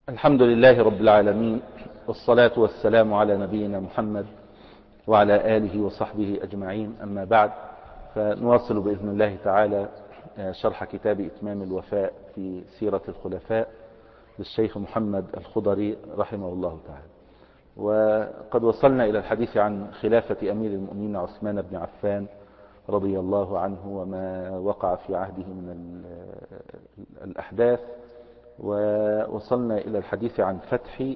الحمد لله رب العالمين، والصلاة والسلام على نبينا محمد وعلى آله وصحبه أجمعين. أما بعد، فنواصل بإذن الله تعالى شرح كتاب إتمام الوفاء في سيرة الخلفاء للشيخ محمد الخضري رحمه الله تعالى. وقد وصلنا إلى الحديث عن خلافة أمير المؤمنين عثمان بن عفان رضي الله عنه وما وقع في عهده من الأحداث، ووصلنا إلى الحديث عن فتح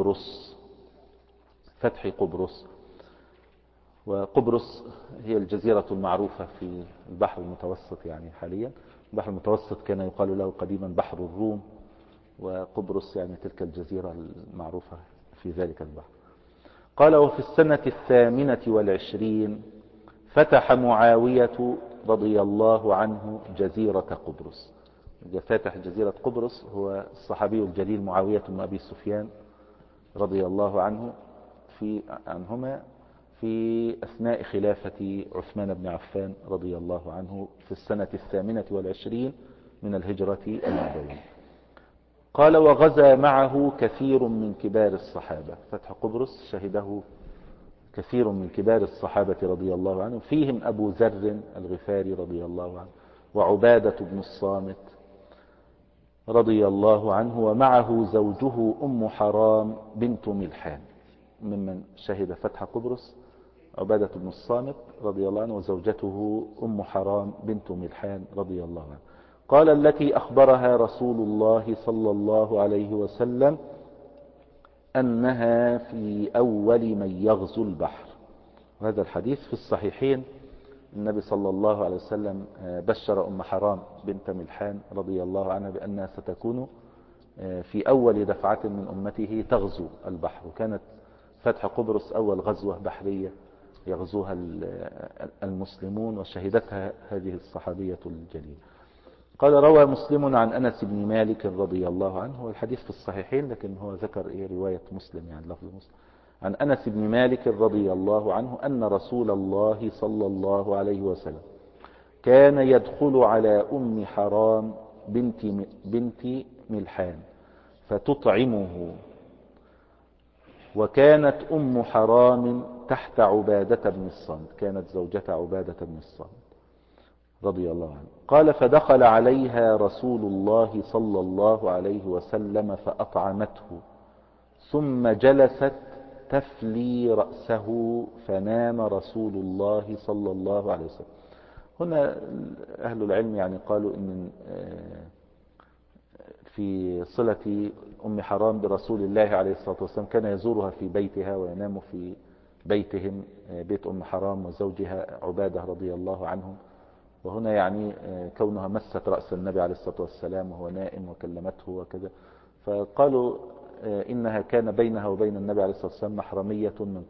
قبرص. وقبرص هي الجزيرة المعروفة في البحر المتوسط، يعني حاليا البحر المتوسط كان يقال له قديما بحر الروم، وقبرص يعني تلك الجزيرة المعروفة في ذلك البحر. قال: وفي السنة 28 فتح معاوية رضي الله عنه جزيرة قبرص. فاتح جزيرة قبرص هو الصحابي الجليل معاوية بن أبي سفيان رضي الله عنهما في أثناء خلافة عثمان بن عفان رضي الله عنه في السنة 28 من الهجرة النبوية. قال: وغزا معه كثير من كبار الصحابة. فتح قبرص شهده كثير من كبار الصحابة رضي الله عنهم، فيهم أبو ذر الغفاري رضي الله عنه، وعبادة بن الصامت رضي الله عنه، ومعه زوجه أم حرام بنت ملحان. ممن شهد فتح قبرص عبادة بن الصامت رضي الله عنه، وزوجته أم حرام بنت ملحان رضي الله عنه. قال: التي أخبرها رسول الله صلى الله عليه وسلم أنها في أول من يغزو البحر. وهذا الحديث في الصحيحين. النبي صلى الله عليه وسلم بشر أم حرام بنت ملحان رضي الله عنها بأنها ستكون في أول دفعة من أمته تغزو البحر، وكانت فتح قبرص أول غزوة بحرية يغزوها المسلمون، وشهدتها هذه الصحابية الجليلة. قال: روى مسلم عن أنس بن مالك رضي الله عنه. والحديث في الصحيحين، لكن هو ذكر رواية مسلم، يعني لفظ مسلم. عن أنس بن مالك رضي الله عنه أن رسول الله صلى الله عليه وسلم كان يدخل على أم حرام بنت ملحان فتطعمه، وكانت أم حرام تحت عبادة بن الصامت، كانت زوجة عبادة بن الصامت رضي الله عنه. قال: فدخل عليها رسول الله صلى الله عليه وسلم فأطعمته، ثم جلست تفلي رأسه، فنام رسول الله صلى الله عليه وسلم. هنا أهل العلم يعني قالوا إن في صلة أم حرام برسول الله عليه الصلاة والسلام كان يزورها في بيتها وينام في بيتهم، بيت أم حرام وزوجها عبادة رضي الله عنهم. وهنا يعني كونها مست رأس النبي عليه الصلاة والسلام وهو نائم وكلمته وكذا، فقالوا إنها كان بينها وبين النبي عليه الصلاة والسلام محرمية من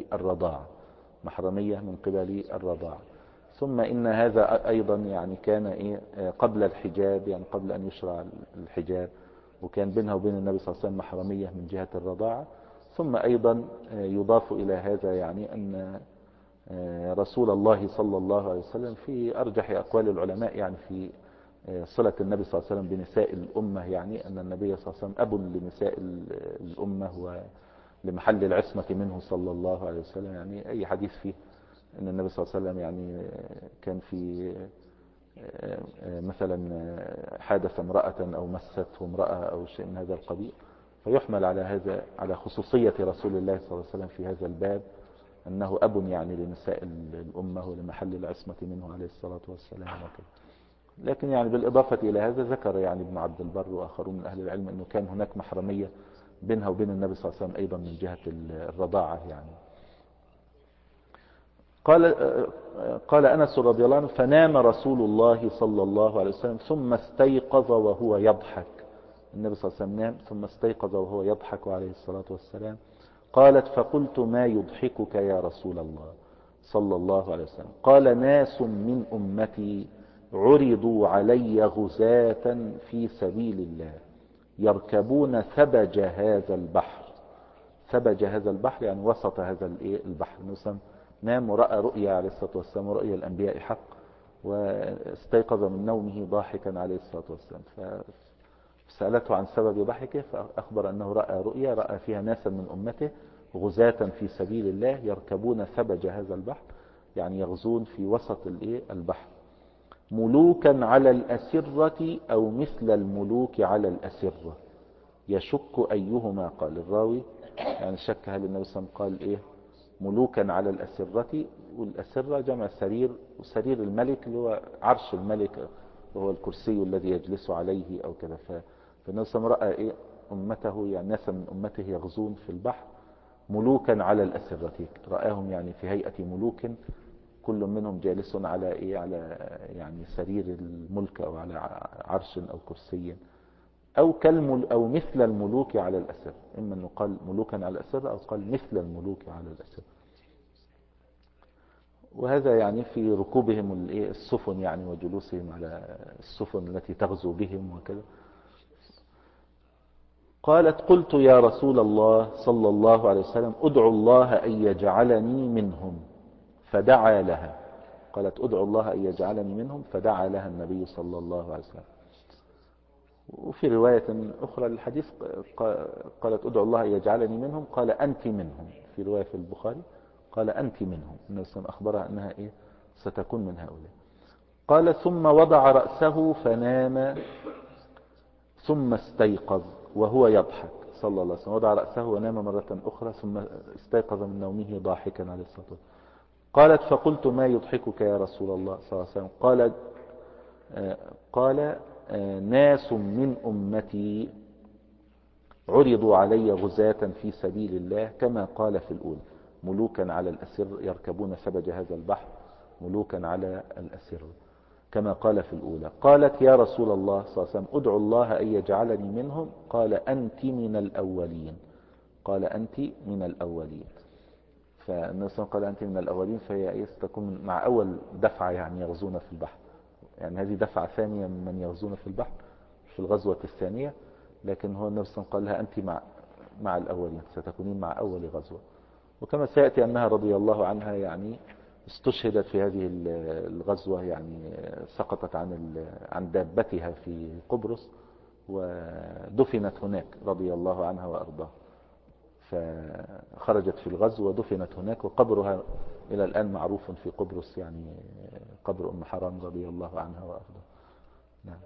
قبل الرضاعة. ثم إن هذا أيضا يعني كان قبل الحجاب، يعني قبل أن يشرع الحجاب، وكان بينها وبين النبي صلى الله عليه وسلم محرمية من جهة الرضاعة. ثم أيضا يضاف إلى هذا يعني أن رسول الله صلى الله عليه وسلم في أرجح أقوال العلماء يعني في صلة النبي صلى الله عليه وسلم بنساء الأمة، يعني أن النبي صلى الله عليه وسلم أب لنساء الأمة ولمحل العصمة منه صلى الله عليه وسلم. يعني أي حديث فيه أن النبي صلى الله عليه وسلم يعني كان في مثلا حادث امرأة أو مسته امرأة أو شيء من هذا القبيل، فيحمل على هذا على خصوصية رسول الله صلى الله عليه وسلم في هذا الباب، أنه أب يعني لنساء الأمة ولمحل العصمة منه عليه الصلاة والسلام وكذا. لكن يعني بالإضافة إلى هذا ذكر يعني ابن عبد البر وآخرون من أهل العلم أنه كان هناك محرمية بينها وبين النبي صلى الله عليه وسلم أيضا من جهة الرضاعة يعني. قال أنس رضي الله عنه: فنام رسول الله صلى الله عليه وسلم ثم استيقظ وهو يضحك. النبي صلى الله عليه وسلم نام ثم استيقظ وهو يضحك عليه الصلاة والسلام. قالت: فقلت: ما يضحكك يا رسول الله صلى الله عليه وسلم؟ قال: ناس من أمتي عرضوا علي غزاة في سبيل الله يركبون ثبج هذا البحر. ثبج هذا البحر يعني وسط هذا البحر. نام ورأى رؤيا عليه الصلاة والسلام، ورؤيا الأنبياء حق، واستيقظ من نومه ضاحكا عليه الصلاة والسلام. سألته عن سبب ضحكه فأخبر أنه رأى رؤيا رأى فيها ناسا من أمته غزاة في سبيل الله يركبون ثبج هذا البحر، يعني يغزون في وسط البحر، ملوكا على الأسرة أو مثل الملوك على الأسرة، يشك أيهما قال. الراوي يعني شك هل النبي صلى الله عليه وسلم قال ملوكا على الأسرة، والأسرة جمع سرير، وسرير الملك اللي هو عرش الملك وهو الكرسي الذي يجلس عليه أو كذا. فالنبي صلى الله عليه وسلم رأى أمته، يعني ناسا من أمته يغزون في البحر ملوكا على الأسرة، رآهم يعني في هيئة ملوك، كل منهم جالس على على يعني سرير الملك أو على عرش أو كرسي، أو مثل الملوك على الأسر. إما أنه قال ملوكا على الأسر أو قال مثل الملوك على الأسر. وهذا يعني في ركوبهم السفن يعني وجلوسهم على السفن التي تغزو بهم وكذا. قالت قلت يا رسول الله صلى الله عليه وسلم ادعو الله أن يجعلني منهم، فدعا لها. قالت ادعو الله أن يجعلني منهم، فدعا لها النبي صلى الله عليه وسلم. وفي رواية أخرى للحديث قالت ادعو الله أن يجعلني منهم، قال أنت منهم. في رواية في البخاري قال أنت منهم، النبي صلى الله عليه وسلم أخبرها أنها ستكون من هؤلاء. قال ثم وضع رأسه فنام ثم استيقظ وهو يضحك صلى الله عليه وسلم. وضع رأسه ونام مرة أخرى ثم استيقظ من نومه ضاحكا عليه الصلاة والسلام. قالت فقلت ما يضحكك يا رسول الله صلى الله عليه وسلم؟ قال ناس من أمتي عرضوا علي غزاة في سبيل الله كما قال في الأولى، ملوكا على الأسر يركبون سبج هذا البحر، ملوكا على الأسر كما قال في الأولى. قالت يا رسول الله صلى الله عليه وسلم ادعو الله أن يجعلني منهم، قال أنت من الأولين. قال أنت من الأولين. فالنبي صلى الله عليه وسلم قال أنت من الأولين، فهي ستكون مع أول دفعة يعني يغزون في البحر، يعني هذه دفعة ثانية من يغزون في البحر في الغزوة الثانية، لكن هو النبي صلى الله عليه وسلم قال لها أنت مع الأولين، ستكونين مع أول غزوة. وكما سيأتي أنها رضي الله عنها يعني استشهدت في هذه الغزوة، يعني سقطت عن دابتها في قبرص ودفنت هناك رضي الله عنها وأرضاها. فخرجت في الغزو ودفنت هناك، وقبرها إلى الآن معروف في قبرص، يعني قبر أم حرام رضي الله عنها وأرضاها. نعم.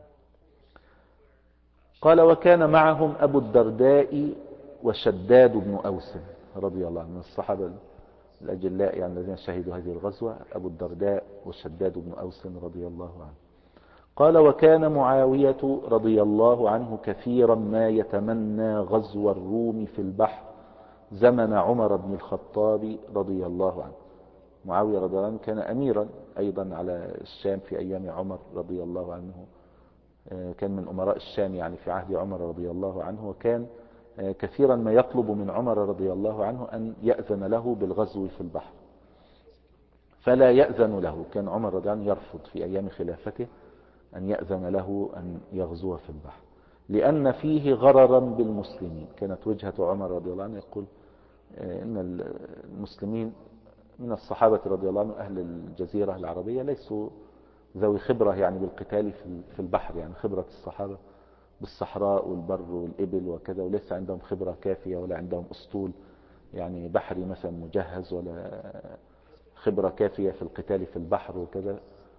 قال وكان معهم أبو الدرداء وشداد بن أوس رضي الله عنه، من الصحابة الأجلاء يعني الذين شهدوا هذه الغزوة، أبو الدرداء وشداد بن أوس رضي الله عنه. قال وكان معاوية رضي الله عنه كثيرا ما يتمنى غزو الروم في البحر زمن عمر بن الخطاب رضي الله عنه. معاوية رضي الله عنه كان أميرا أيضا على الشام في أيام عمر رضي الله عنه، كان من أمراء الشام يعني في عهد عمر رضي الله عنه، وكان كثيرا ما يطلب من عمر رضي الله عنه أن يأذن له بالغزو في البحر، فلا يأذن له. كان عمر رضي الله عنه يرفض في أيام خلافته أن يأذن له أن يغزو في البحر لأن فيه غررا بالمسلمين. كانت وجهة عمر رضي الله عنه يقول إن المسلمين من الصحابة رضي الله عنه أهل الجزيرة العربية ليسوا ذوي خبرة يعني بالقتال في البحر، يعني خبرة الصحابة بالصحراء والبر والإبل وكذا، وليس عندهم خبرة كافية ولا عندهم أسطول يعني بحري مثلا مجهز ولا خبرة كافية في القتال في البحر وكذا.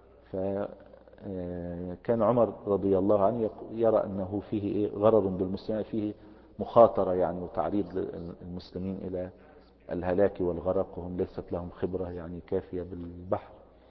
فكان عمر رضي الله عنه يرى أنه فيه غرر بالمسلمين، فيه مخاطرة يعني وتعريض المسلمين إلى الهلاك والغرق، وهم ليست لهم خبرة يعني كافية بالبحر.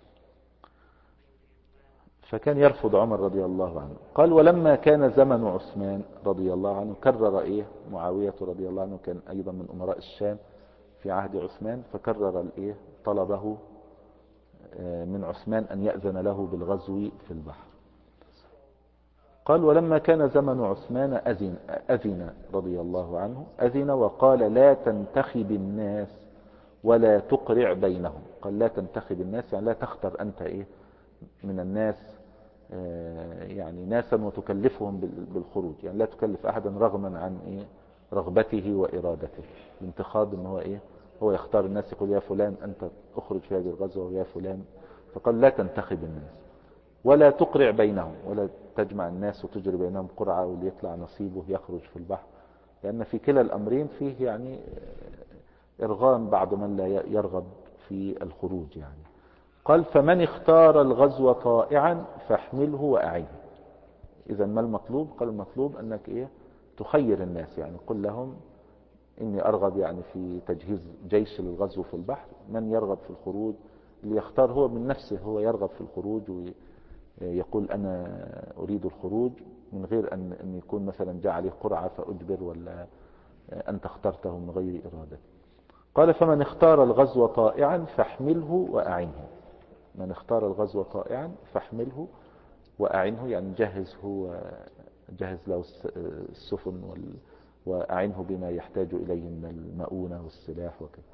فكان يرفض عمر رضي الله عنه. قال ولما كان زمن عثمان رضي الله عنه كرر معاوية رضي الله عنه كان أيضا من أمراء الشام في عهد عثمان، فكرر طلبه من عثمان أن يأذن له بالغزو في البحر. قال ولما كان زمن عثمان أذن رضي الله عنه، أذن وقال لا تنتخب الناس ولا تقرع بينهم. قال لا تنتخب الناس يعني لا تختر أنت من الناس يعني ناسا وتكلفهم بالخروج، يعني لا تكلف أحدا رغما عن رغبته وإرادته. الانتخاب إن هو يختار الناس، يقول يا فلان أنت أخرج في هذه الغزوة ويا فلان. فقال لا تنتخب الناس ولا تقرع بينهم، ولا تجمع الناس وتجري بينهم قرعة واللي يطلع نصيبه يخرج في البحر، لأن في كلا الأمرين فيه يعني إرغام بعض من لا يرغب في الخروج يعني. قال فمن اختار الغزو طائعا فاحمله وأعينه. إذا ما المطلوب؟ قال المطلوب أنك إيه تخير الناس، يعني قل لهم إني أرغب يعني في تجهيز جيش للغزو في البحر، من يرغب في الخروج؟ اللي يختار هو من نفسه، هو يرغب في الخروج ويقول أنا أريد الخروج، من غير أن يكون مثلا جاء عليه قرعة فأجبر، ولا أنت اخترته من غير إرادة. قال فمن اختار الغزو طائعا فاحمله وأعنه. من اختار الغزو طائعا فاحمله وأعنه، يعني جهز له السفن وأعنه بما يحتاج إليه من المؤونة والسلاح وكذا.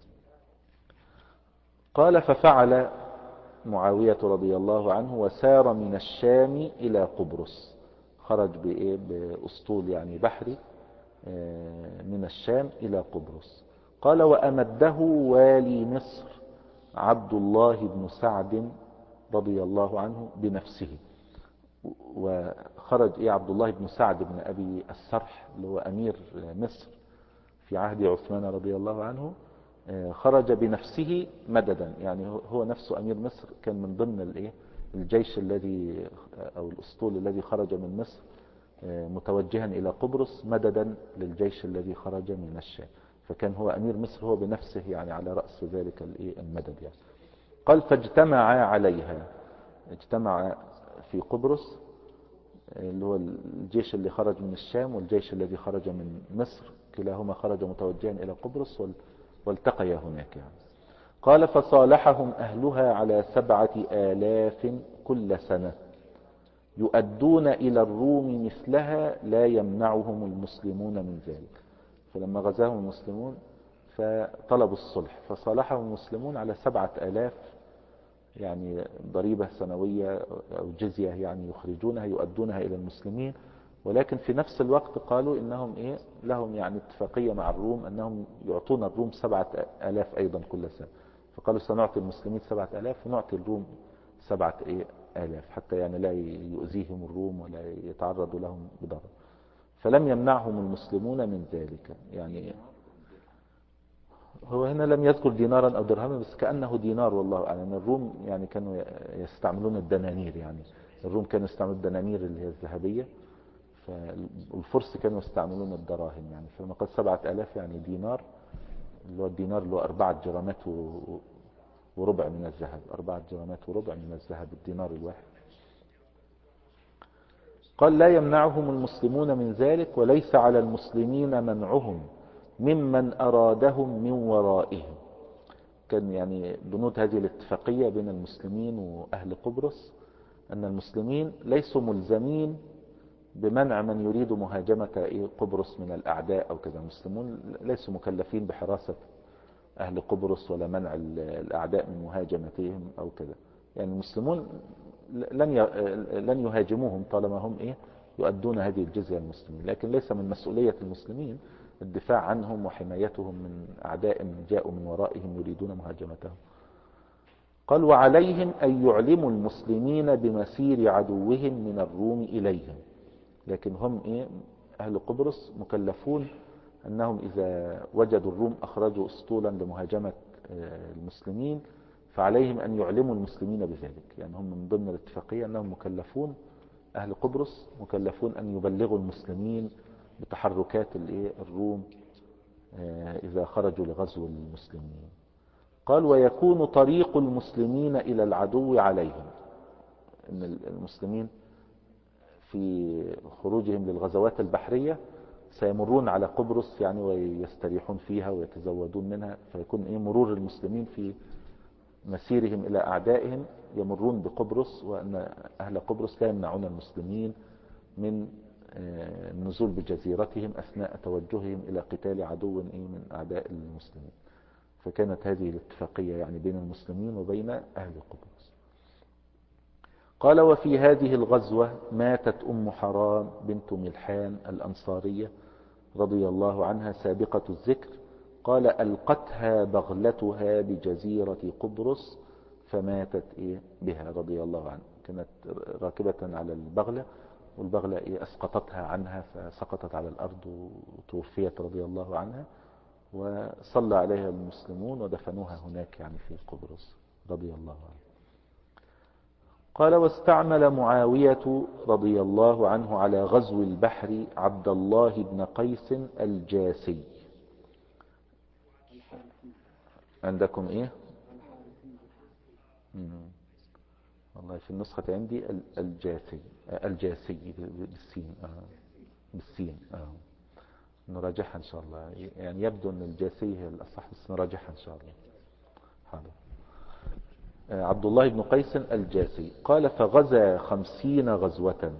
قال ففعل معاوية رضي الله عنه وسار من الشام إلى قبرص، خرج بأسطول يعني بحري من الشام إلى قبرص. قال وأمده والي مصر عبد الله بن سعد رضي الله عنه بنفسه. وخرج عبد الله بن سعد بن أبي السرح اللي هو أمير مصر في عهد عثمان رضي الله عنه، خرج بنفسه مددا، يعني هو نفسه أمير مصر كان من ضمن الجيش الذي أو الأسطول الذي خرج من مصر متوجها إلى قبرص مددا للجيش الذي خرج من الشام، فكان هو أمير مصر هو بنفسه يعني على رأس ذلك المدد يعني. قال فاجتمعا عليها، اجتمع في قبرص اللي هو الجيش اللي خرج من الشام والجيش الذي خرج من مصر، كلاهما خرج متوجها إلى قبرص والتقيا هناك يعني. قال فصالحهم أهلها على 7,000 كل سنة يؤدون إلى الروم مثلها لا يمنعهم المسلمون من ذلك. فلما غزاهم المسلمون فطلبوا الصلح، فصالحهم المسلمون على 7,000 يعني ضريبة سنوية أو جزية يعني يخرجونها يؤدونها إلى المسلمين، ولكن في نفس الوقت قالوا إنهم لهم يعني اتفاقية مع الروم أنهم يعطون الروم 7,000 أيضا كل سنة. فقالوا سنعطي المسلمين 7,000 ونعطي الروم 7,000 حتى يعني لا يؤذيهم الروم ولا يتعرضوا لهم بضرر. فلم يمنعهم المسلمون من ذلك يعني. هو هنا لم يذكر دينارا أو درهما، بس كأنه دينار والله أعلم. الروم يعني كانوا يستعملون الدنانير، يعني الروم كانوا يستعملون الدنانير اللي هي الذهبية، والفرس كانوا يستعملون الدراهم يعني. فلما قال 7,000 يعني دينار، اللي هو الدينار اللي هو 4 جرامات وربع من الذهب، 4 جرامات وربع من الذهب الدينار الواحد. قال لا يمنعهم المسلمون من ذلك، وليس على المسلمين منعهم ممن أرادهم من ورائهم. كان يعني بنود هذه الاتفاقية بين المسلمين وأهل قبرص أن المسلمين ليسوا ملزمين بمنع من يريد مهاجمة قبرص من الأعداء أو كذا. المسلمون ليسوا مكلفين بحراسة أهل قبرص ولا منع الأعداء من مهاجمتهم أو كذا. يعني المسلمون لن يهاجموهم طالما هم يؤدون هذه الجزية المسلمين، لكن ليس من مسؤولية المسلمين الدفاع عنهم وحمايتهم من أعداء جاءوا من ورائهم يريدون مهاجمتهم. قال وعليهم أن يعلموا المسلمين بمسير عدوهم من الروم إليهم. لكن هم أهل قبرص مكلفون أنهم إذا وجدوا الروم أخرجوا أسطولا لمهاجمة المسلمين فعليهم أن يعلموا المسلمين بذلك. يعني هم من ضمن الاتفاقية أنهم مكلفون، أهل قبرص مكلفون أن يبلغوا المسلمين بتحركات الروم إذا خرجوا لغزو المسلمين. قال ويكون طريق المسلمين إلى العدو عليهم، إن المسلمين في خروجهم للغزوات البحرية سيمرون على قبرص يعني ويستريحون فيها ويتزودون منها، فيكون مرور المسلمين في مسيرهم إلى أعدائهم يمرون بقبرص، وأن أهل قبرص لا يمنعون المسلمين من النزول بجزيرتهم أثناء توجههم إلى قتال عدو من أعداء المسلمين. فكانت هذه الاتفاقية يعني بين المسلمين وبين أهل قبرص. قال وفي هذه الغزوة ماتت أم حرام بنت ملحان الأنصارية رضي الله عنها سابقة الذكر. قال ألقتها بغلتها بجزيرة قبرص فماتت بها رضي الله عنها. كانت راكبة على البغلة، والبغلة أسقطتها عنها فسقطت على الأرض وتوفيت رضي الله عنها، وصلى عليها المسلمون ودفنوها هناك يعني في قبرص رضي الله عنه. قال: واستعمل معاوية رضي الله عنه على غزو البحر عبد الله بن قيس الجاسي. عندكم ايه؟ والله في النسخة عندي الجاسي، الجاسي بالسين، بالسين. نراجعها ان شاء الله، يعني يبدو ان الجاسي هي الاصح، بس نراجعها ان شاء الله. حاضر. عبد الله بن قيس الجاسي قال: فغزا 50 غزوة.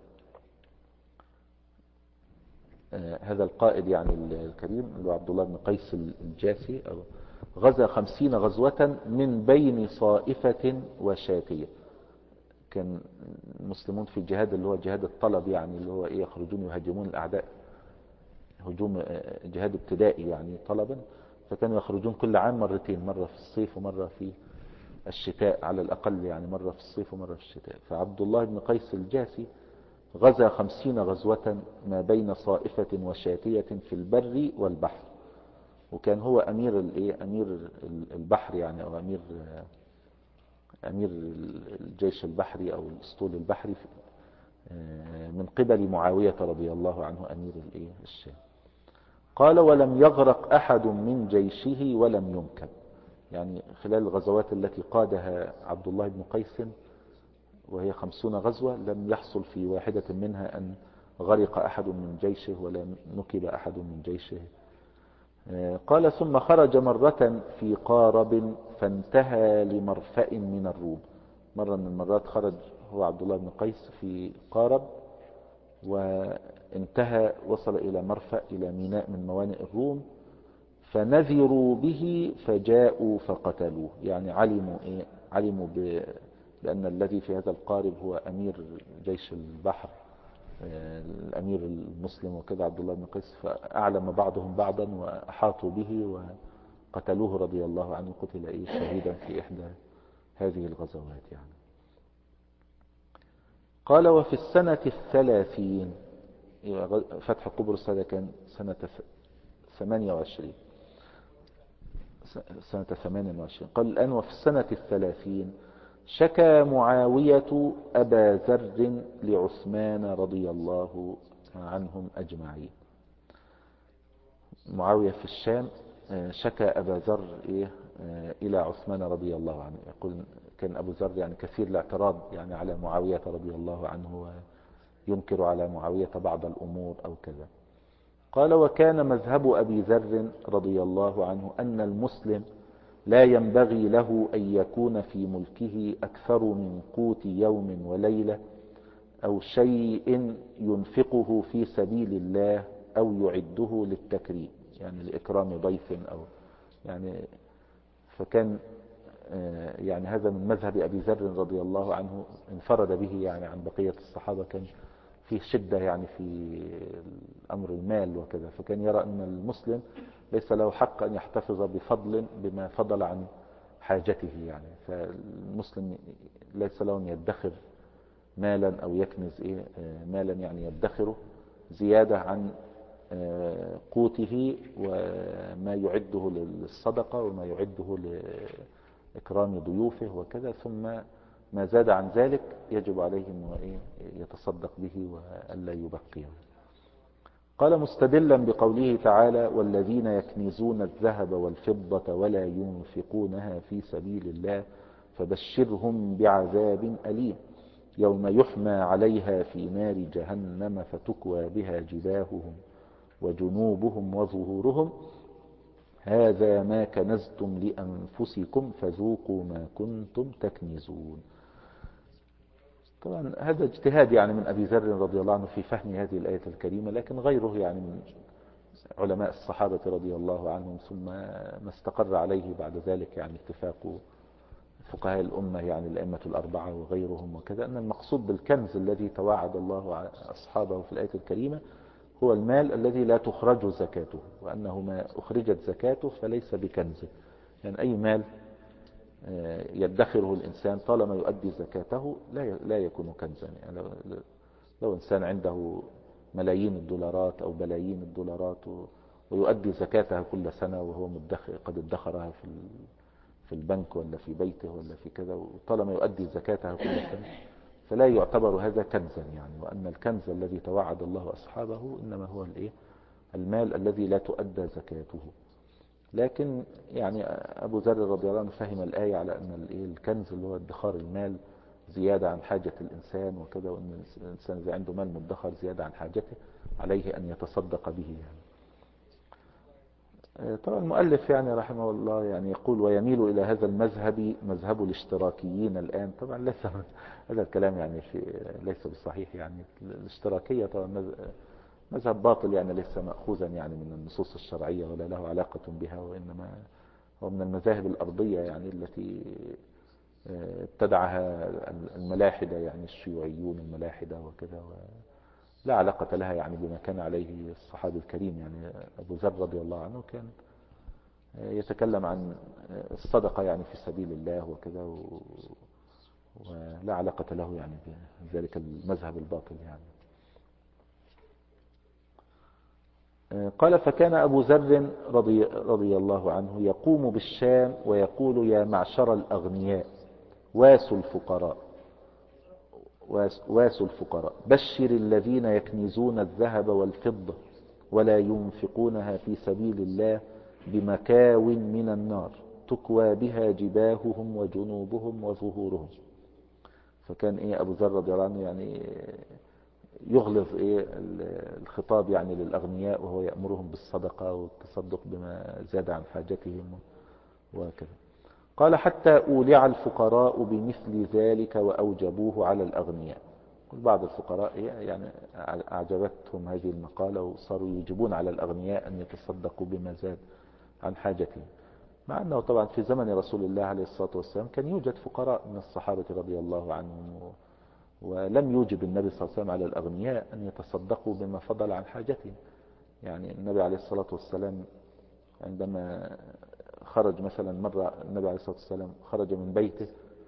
هذا القائد يعني الكريم اللي هو عبد الله بن قيس الجاسي، غزا 50 غزوة من بين صائفة وشاتية. كان المسلمون في جهاد اللي هو جهاد الطلب، يعني اللي هو يخرجون يهاجمون الأعداء هجوم جهاد ابتدائي يعني طلبا، فكانوا يخرجون كل عام مرتين، مرة في الصيف ومرة في الشتاء على الأقل، يعني مرة في الصيف ومرة في الشتاء. فعبد الله بن قيس الجاسي غزا 50 غزوة ما بين صائفة وشاتية في البر والبحر، وكان هو أمير أمير البحر يعني، أو أمير الجيش البحري أو الأسطول البحري من قبل معاوية رضي الله عنه أمير الشام. قال: ولم يغرق أحد من جيشه ولم ينكب. يعني خلال الغزوات التي قادها عبد الله بن قيس وهي 50 غزوة، لم يحصل في واحدة منها أن غرق أحد من جيشه ولا نكب أحد من جيشه. قال: ثم خرج مرة في قارب فانتهى لمرفأ من الروم. مرة من المرات خرج هو عبد الله بن قيس في قارب، وانتهى وصل إلى مرفأ، إلى ميناء من موانئ الروم، فنذروا به فجاءوا فقتلوه. يعني علموا بأن الذي في هذا القارب هو أمير جيش البحر، الأمير المسلم وكذا عبد الله بن قيس، فأعلم بعضهم بعضا وأحاطوا به وقتلوه رضي الله عنه. قتل شهيدا في إحدى هذه الغزوات يعني. قال: وفي السنة 30، فتح قبرص هذا كان سنة 28، سنة 28. قال الآن: وفي السنة 30 شكى معاوية أبا ذر لعثمان رضي الله عنهم أجمعين. معاوية في الشام شكى أبا ذر إلى عثمان رضي الله عنه. يقول كان أبو ذر يعني كثير الاعتراض يعني على معاوية رضي الله عنه، وينكر على معاوية بعض الأمور أو كذا. قال: وكان مذهب أبي ذر رضي الله عنه أن المسلم لا ينبغي له أن يكون في ملكه أكثر من قوت يوم وليلة، أو شيء ينفقه في سبيل الله، أو يعده للتكريم، يعني لإكرام ضيف، أو يعني فكان يعني هذا من مذهب أبي ذر رضي الله عنه، انفرد به يعني عن بقية الصحابة. كان فيه شدة يعني في الأمر المال وكذا، فكان يرى أن المسلم ليس له حق أن يحتفظ بفضل بما فضل عن حاجته يعني. فالمسلم ليس له أن يدخر مالا أو يكنز مالا يعني يدخره زيادة عن قوته وما يعده للصدقة وما يعده لإكرام ضيوفه وكذا، ثم ما زاد عن ذلك يجب عليه أنه يتصدق به وألا يبقيه. قال: مستدلا بقوله تعالى: والذين يكنزون الذهب والفضة ولا ينفقونها في سبيل الله فبشرهم بعذاب أليم يوم يحمى عليها في نار جهنم فتكوى بها جباههم وجنوبهم وظهورهم هذا ما كنزتم لأنفسكم فذوقوا ما كنتم تكنزون. طبعا هذا اجتهاد يعني من أبي ذر رضي الله عنه في فهم هذه الآية الكريمة، لكن غيره يعني من علماء الصحابة رضي الله عنهم، ثم ما استقر عليه بعد ذلك يعني اتفاق فقهاء الأمة يعني الأئمة الأربعة وغيرهم وكذا، أن المقصود بالكنز الذي توعد الله أصحابه في الآية الكريمة هو المال الذي لا تخرج زكاته، وأنه ما أخرجت زكاته فليس بكنز. يعني أي مال يدخره الإنسان طالما يؤدي زكاته لا يكون كنزا. يعني لو إنسان عنده ملايين الدولارات أو بلايين الدولارات ويؤدي زكاتها كل سنة وهو قد ادخرها في البنك ولا في بيته ولا في كذا، وطالما يؤدي زكاتها كل سنة فلا يعتبر هذا كنزا. يعني وأن الكنز الذي توعد الله أصحابه إنما هو المال الذي لا تؤدى زكاته. لكن يعني أبو ذر رضي الله عنه فهم الآية على أن الكنز اللي هو ادخار المال زيادة عن حاجة الإنسان وكذا، وأن الإنسان إذا عنده مال مدخر زيادة عن حاجته عليه أن يتصدق به يعني. طبعا المؤلف يعني رحمه الله يعني يقول ويميل إلى هذا المذهب مذهب الاشتراكيين الآن. طبعا ليس هذا الكلام يعني ليس بالصحيح. يعني الاشتراكية طبعا مذهب باطل، يعني ليس مأخوذا يعني من النصوص الشرعية ولا له علاقة بها، وإنما هو من المذاهب الأرضية يعني التي ابتدعها الملاحدة، يعني الشيوعيون الملاحدة وكذا، لا علاقة لها يعني بما كان عليه الصحابي الكريم. يعني أبو ذر رضي الله عنه كان يتكلم عن الصدقة يعني في سبيل الله وكذا، ولا علاقة له يعني بذلك المذهب الباطل يعني. قال فكان أبو ذر رضي الله عنه يقوم بالشام ويقول يا معشر الأغنياء واسوا الفقراء بشر الذين يكنزون الذهب والفضة ولا ينفقونها في سبيل الله بمكاو من النار تكوى بها جباههم وجنوبهم وظهورهم. فكان أبو ذر رضي الله عنه يعني يغلظ الخطاب يعني للأغنياء، وهو يأمرهم بالصدقة والتصدق بما زاد عن حاجتهم وكذا. قال حتى أولع الفقراء بمثل ذلك وأوجبوه على الأغنياء. بعض الفقراء يعني أعجبتهم هذه المقالة وصاروا يجبون على الأغنياء أن يتصدقوا بما زاد عن حاجتهم، مع أنه طبعا في زمن رسول الله عليه الصلاة والسلام كان يوجد فقراء من الصحابة رضي الله عنهم، ولم يوجب النبي صلى الله عليه وسلم على الأغنياء أن يتصدقوا بما فضل عن حاجتهم. يعني النبي عليه الصلاة والسلام عندما خرج مثلا مرة، النبي عليه الصلاة والسلام خرج من بيته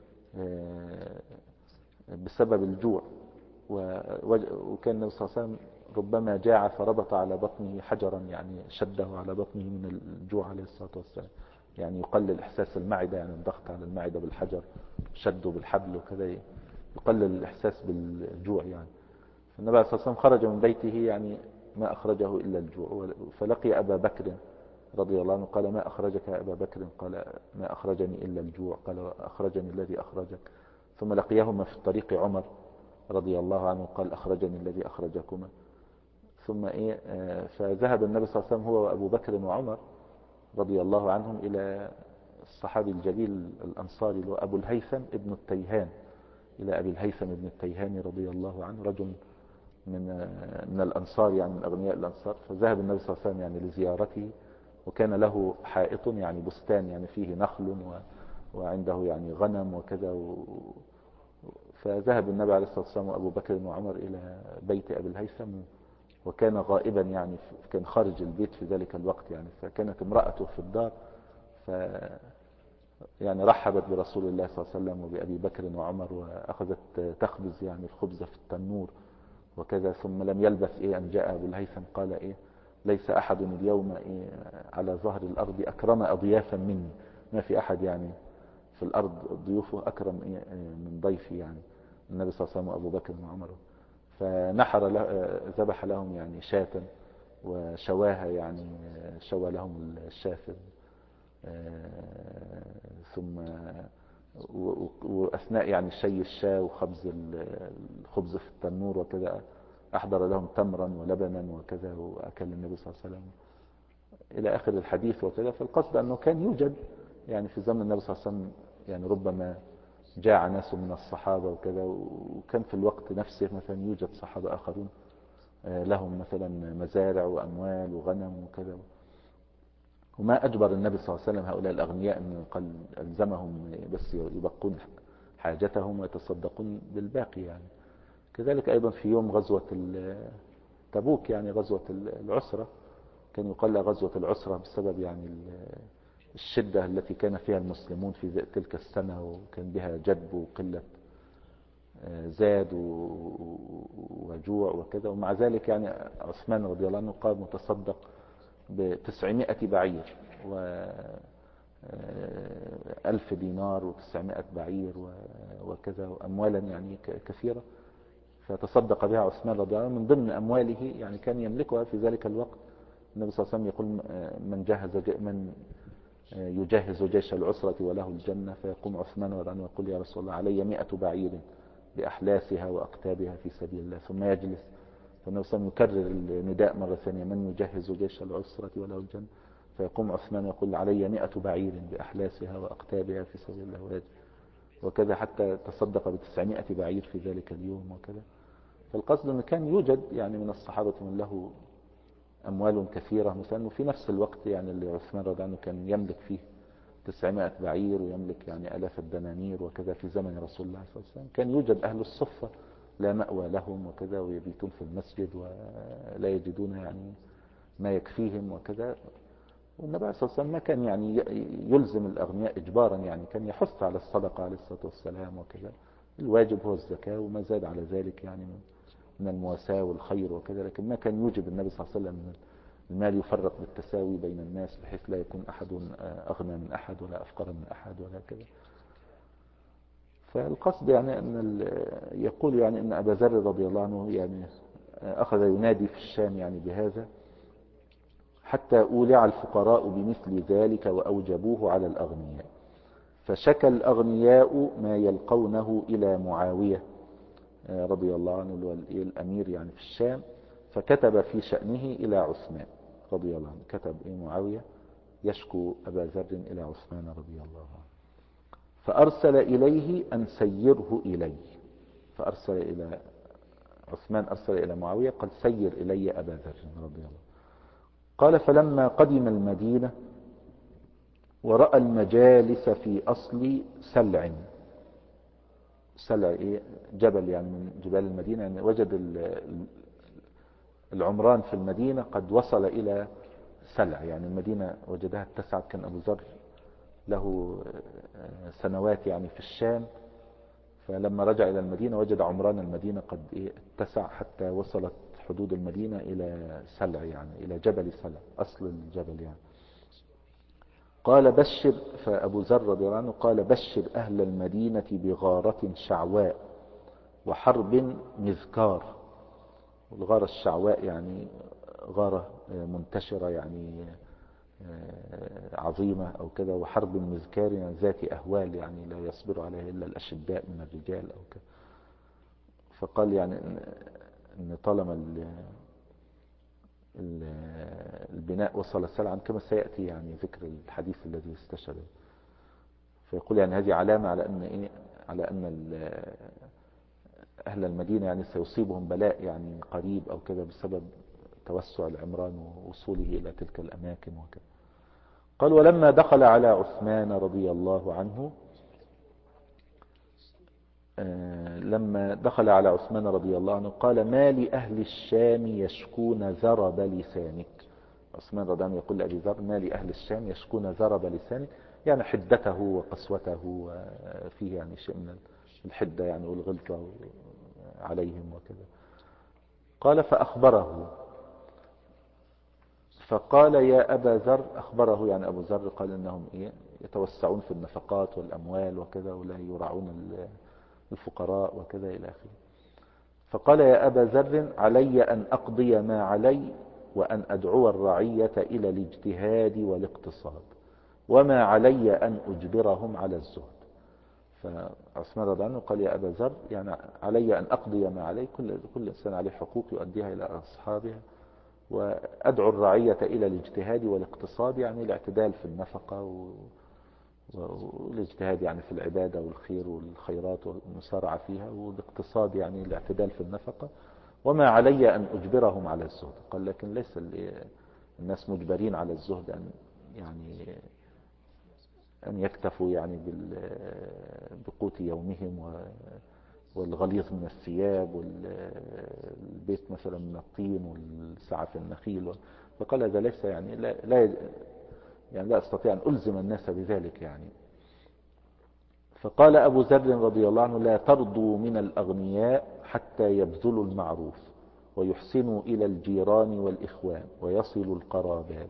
بسبب الجوع، وكان النبي صلى الله عليه وسلم ربما جاع فربط على بطنه حجرا، يعني شده على بطنه من الجوع عليه الصلاة والسلام، يعني يقلل إحساس المعدة، يعني الضغط على المعدة بالحجر شده بالحبل وكذا يقلل الإحساس بالجوع يعني. النبي عليه الصلاة والسلام خرج من بيته يعني ما أخرجه إلا الجوع، فلقي أبا بكر رضي الله عنه قال ما أخرجك يا أبا بكر؟ قال ما أخرجني إلا الجوع. قال أخرجني الذي أخرجك. ثم لقيهما في الطريق عمر رضي الله عنه قال أخرجني الذي أخرجكما. ثم فذهب النبي صلى الله عليه وسلم هو وأبو بكر وعمر رضي الله عنهم إلى الصحابي الجليل الأنصاري اللي هو أبو الهيثم ابن التيهان، إلى أبي الهيثم ابن التيهاني رضي الله عنه، رجل من الأنصار يعني من أغنياء الأنصار. فذهب النبي صلى الله عليه وسلم يعني لزيارته، وكان له حائط يعني بستان يعني فيه نخل وعنده يعني غنم وكذا فذهب النبي عليه الصلاة والسلام وأبو بكر وعمر إلى بيت أبي الهيثم، وكان غائبا يعني كان خارج البيت في ذلك الوقت يعني. فكانت امرأته في الدار يعني رحبت برسول الله صلى الله عليه وسلم وبأبي بكر وعمر، وأخذت تخبز يعني الخبز في التنور وكذا. ثم لم يلبث أن جاء أبو الهيثم قال ليس أحد اليوم على ظهر الأرض أكرم أضيافا مني، ما في أحد يعني في الأرض ضيوفه أكرم من ضيفي يعني النبي صلى الله عليه وسلم وأبو بكر وعمر. فنحر ذبح لهم يعني شاة وشواها، يعني شوى لهم الشافر، ثم وأثناء يعني شي الشاة وخبز الخبز في التنور وكذا أحضر لهم تمرا ولبنا وكذا، وأكل النبي صلى الله عليه وسلم إلى آخر الحديث وكذا. فالقصد أنه كان يوجد يعني في زمن النبي صلى الله عليه وسلم يعني ربما جاع ناس من الصحابة وكذا، وكان في الوقت نفسه مثلا يوجد صحابة آخرون لهم مثلا مزارع وأموال وغنم وكذا، وما أجبر النبي صلى الله عليه وسلم هؤلاء الأغنياء أن قال ألزمهم بس يبقون حاجتهم ويتصدقون بالباقي يعني. كذلك أيضا في يوم غزوة تبوك يعني غزوة العسرة، كان يقال لها غزوة العسرة بسبب يعني الشدة التي كان فيها المسلمون في تلك السنة، وكان بها جدب وقلة زاد وجوع وكذا. ومع ذلك يعني عثمان رضي الله عنه قام متصدق ب900 بعير و1000 دينار و900 بعير وكذا، وأموالا يعني كثيرة. فتصدق بها عثمان رضي الله عنه من ضمن أمواله، يعني كان يملكها في ذلك الوقت. النبي صلى الله عليه وسلم يقول من يجهز جيش العسرة وله الجنة، فيقوم عثمان رضي الله عنه ويقول يا رسول الله علي 100 بعير بأحلاسها وأقتابها في سبيل الله، ثم يجلس. فالنبي صلى الله عليه وسلم يكرر النداء مرة ثانية من يجهز جيش العسرة وله الجنة، فيقوم عثمان ويقول علي 100 بعير بأحلاسها وأقتابها في سبيل الله، وكذا حتى تصدق ب900 بعير في ذلك اليوم وكذا. فالقصد أنه كان يوجد يعني من الصحابة من له أموال كثيرة مثلا، وفي نفس الوقت يعني اللي عثمان رضي الله عنه كان يملك فيه 900 بعير ويملك يعني آلاف الدنانير وكذا في زمن رسول الله صلى الله عليه وسلم. كان يوجد أهل الصفة لا مأوى لهم وكذا، ويبيتون في المسجد ولا يجدون يعني ما يكفيهم وكذا. والنبي صلى الله عليه وسلم ما كان يعني يلزم الأغنياء إجبارا، يعني كان يحث على الصدقة عليه الصلاة والسلام وكذا. الواجب هو الزكاة وما زاد على ذلك يعني من المواساة والخير وكذا، لكن ما كان يوجب النبي صلى الله عليه وسلم المال يفرق بالتساوي بين الناس، بحيث لا يكون أحد أغنى من أحد ولا أفقر من أحد ولا كذا. فالقصد يعني أن يقول يعني أن أبا ذر رضي الله عنه يعني أخذ ينادي في الشام يعني بهذا، حتى أولع الفقراء بمثل ذلك وأوجبوه على الأغنياء. فشكى الأغنياء ما يلقونه إلى معاوية رضي الله عنه الأمير يعني في الشام، فكتب في شأنه إلى عثمان رضي الله عنه. كتب معاوية يشكو أبا ذر إلى عثمان رضي الله عنه، فأرسل إليه أن سيره إلي. فأرسل إلى عثمان، أرسل إلى معاوية قال سير إلي أبا ذر رضي الله. قال فلما قدم المدينة ورأى المجالس في أصل سلع. سلع إيه؟ جبل يعني من جبال المدينة، يعني وجد العمران في المدينة قد وصل إلى سلع، يعني المدينة وجدها اتسعت. كان أبو ذر له سنوات يعني في الشام، فلما رجع إلى المدينة وجد عمران المدينة قد اتسع حتى وصلت حدود المدينة إلى سلع، يعني إلى جبل سلع أصل الجبل يعني. قال بشر، فأبو ذر رضي الله عنه قال بشر أهل المدينة بغارة شعواء وحرب مذكار. والغارة الشعواء يعني غارة منتشرة يعني عظيمة أو كذا، وحرب مذكار يعني ذات أهوال يعني لا يصبر عليها إلا الأشداء من الرجال أو كذا. فقال يعني إن طالما البناء وصل سلعا كما سيأتي يعني ذكر الحديث الذي استشهد. فيقول يعني هذه علامة على أن على أن أهل المدينة يعني سيصيبهم بلاء يعني قريب أو كذا بسبب توسع العمران ووصوله إلى تلك الأماكن وكذا. قال ولما دخل على عثمان رضي الله عنه، لما دخل على عثمان رضي الله عنه قال ما لأهل الشام يشكون ذرب لسانك. عثمان رضي الله عنه يقول لأبي ذر ما لأهل الشام يشكون ذرب لسانك، يعني حدته وقسوته وفيه يعني شيء من الحدة يعني والغلظة عليهم وكذا. قال فأخبره، فقال يا أبا ذر، أخبره يعني أبو ذر قال إنهم يتوسعون في النفقات والأموال وكذا ولا يراعون الفقراء وكذا إلى آخره. فقال يا أبا ذر علي أن أقضي ما علي وأن أدعو الرعية إلى الاجتهاد والاقتصاد، وما علي أن أجبرهم على الزهد. فعثمان رضي الله عنه قال يا أبا ذر يعني علي أن أقضي ما علي، كل إنسان عليه حقوق يؤديها إلى أصحابها، وأدعو الرعية إلى الاجتهاد والاقتصاد يعني الاعتدال في النفقة والاجتهاد يعني في العبادة والخير والخيرات والمسارعة فيها، والاقتصاد يعني الاعتدال في النفقة، وما علي أن أجبرهم على الزهد. قال لكن ليس الناس مجبرين على الزهد أن يكتفوا يعني بقوت يومهم والغليظ من الثياب والبيت مثلا من الطين والسعة في النخيل. فقال هذا ليس يعني يعني لا أستطيع أن ألزم الناس بذلك يعني. فقال أبو ذر رضي الله عنه: لا ترضوا من الأغنياء حتى يبذلوا المعروف ويحسنوا إلى الجيران والإخوان ويصلوا القرابات.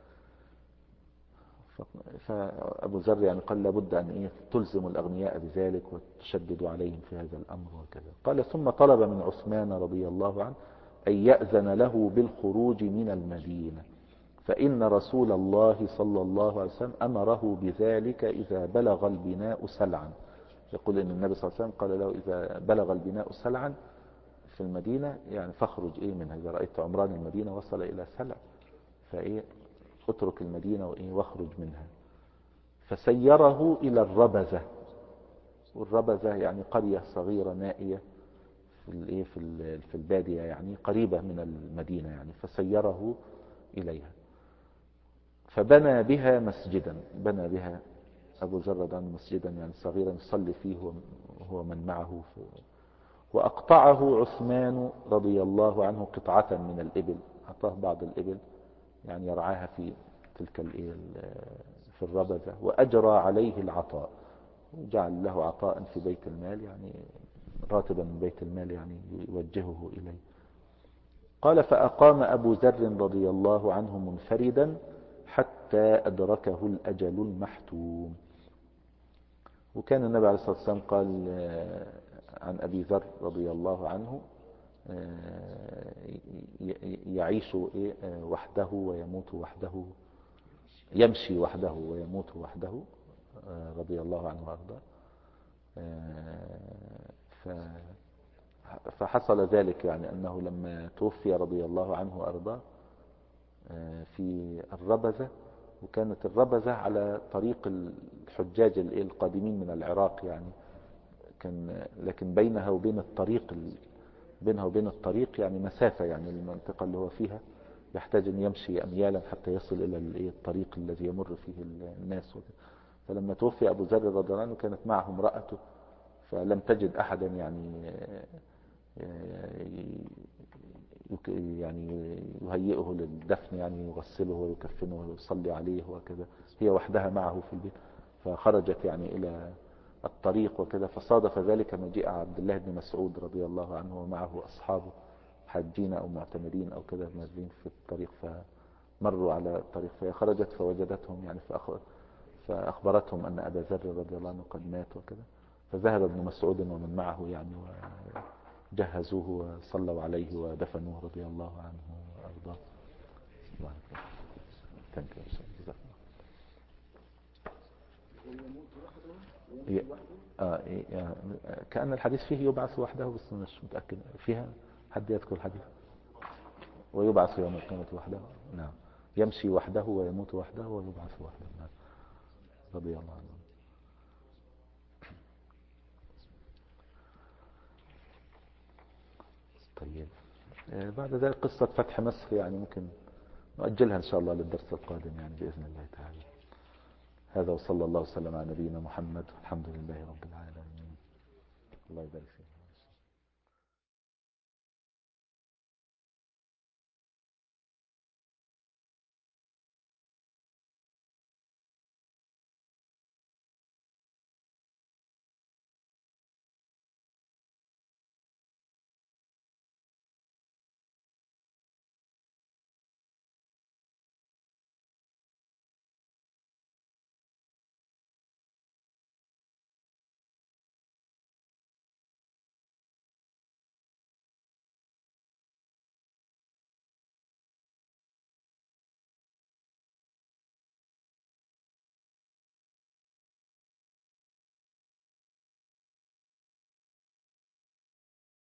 فأبو ذر يعني قال لابد أن تلزم الأغنياء بذلك وتشدد عليهم في هذا الأمر وكذا. قال: ثم طلب من عثمان رضي الله عنه أن يأذن له بالخروج من المدينة، فإن رسول الله صلى الله عليه وسلم أمره بذلك إذا بلغ البناء سلعا. يقول إن النبي صلى الله عليه وسلم قال له: إذا بلغ البناء سلعا في المدينة يعني فاخرج منها، إذا رأيت عمران المدينة وصل إلى سلع اترك المدينة واخرج منها. فسيره إلى الربذة، والربذة يعني قرية صغيرة نائية في البادية يعني قريبة من المدينة يعني، فسيره إليها. فبنى بها مسجدا، بنى بها أبو ذر مسجدا يعني صغيرا يصلي فيه هو من معه وأقطعه عثمان رضي الله عنه قطعة من الإبل، أعطاه بعض الإبل يعني يرعاها في تلك في الربذة، وأجرى عليه العطاء، وجعل له عطاء في بيت المال يعني راتبا من بيت المال يعني يوجهه إليه. قال: فأقام أبو ذر رضي الله عنه منفردا حتى أدركه الأجل المحتوم. وكان النبي عليه الصلاة والسلام قال عن أبي ذر رضي الله عنه: يعيش وحده ويموت وحده، يمشي وحده ويموت وحده، رضي الله عنه وارضاه. فحصل ذلك يعني أنه لما توفي رضي الله عنه وارضاه في الربذة، وكانت الربذة على طريق الحجاج القادمين من العراق يعني، لكن بينها وبين الطريق يعني مسافة، يعني المنطقة اللي هو فيها يحتاج أن يمشي أميالا حتى يصل إلى الطريق الذي يمر فيه الناس. فلما توفي أبو ذر رضي الله عنه كانت معه امرأته، فلم تجد أحدا يعني يهيئه للدفن، يعني يغسله ويكفنه ويصلي عليه وكذا، هي وحدها معه في البيت. فخرجت يعني إلى الطريق وكذا، فصادف ذلك مجيء عبد الله بن مسعود رضي الله عنه ومعه أصحابه حاجين أو معتمرين أو كذا نازلين في الطريق، فمروا على الطريق، فهي خرجت فوجدتهم يعني فأخبرتهم أن أبا ذر رضي الله عنه قد مات وكذا. فذهب ابن مسعود ومن معه يعني وجهزوه وصلوا عليه ودفنوه رضي الله عنه وأرضاه. كأن الحديث فيه يبعث وحده، بس مش متأكد فيها. حد يذكر الحديث؟ ويبعث يوم القيامة وحده. نعم، يمشي وحده ويموت وحده ويبعث وحده. نعم، رضي الله عنه. طيب، بعد ذلك قصة فتح مصر يعني ممكن نؤجلها إن شاء الله للدرس القادم يعني بإذن الله تعالى. هذا وصلى الله وسلم على نبينا محمد، الحمد لله رب العالمين. الله يبارك فيك.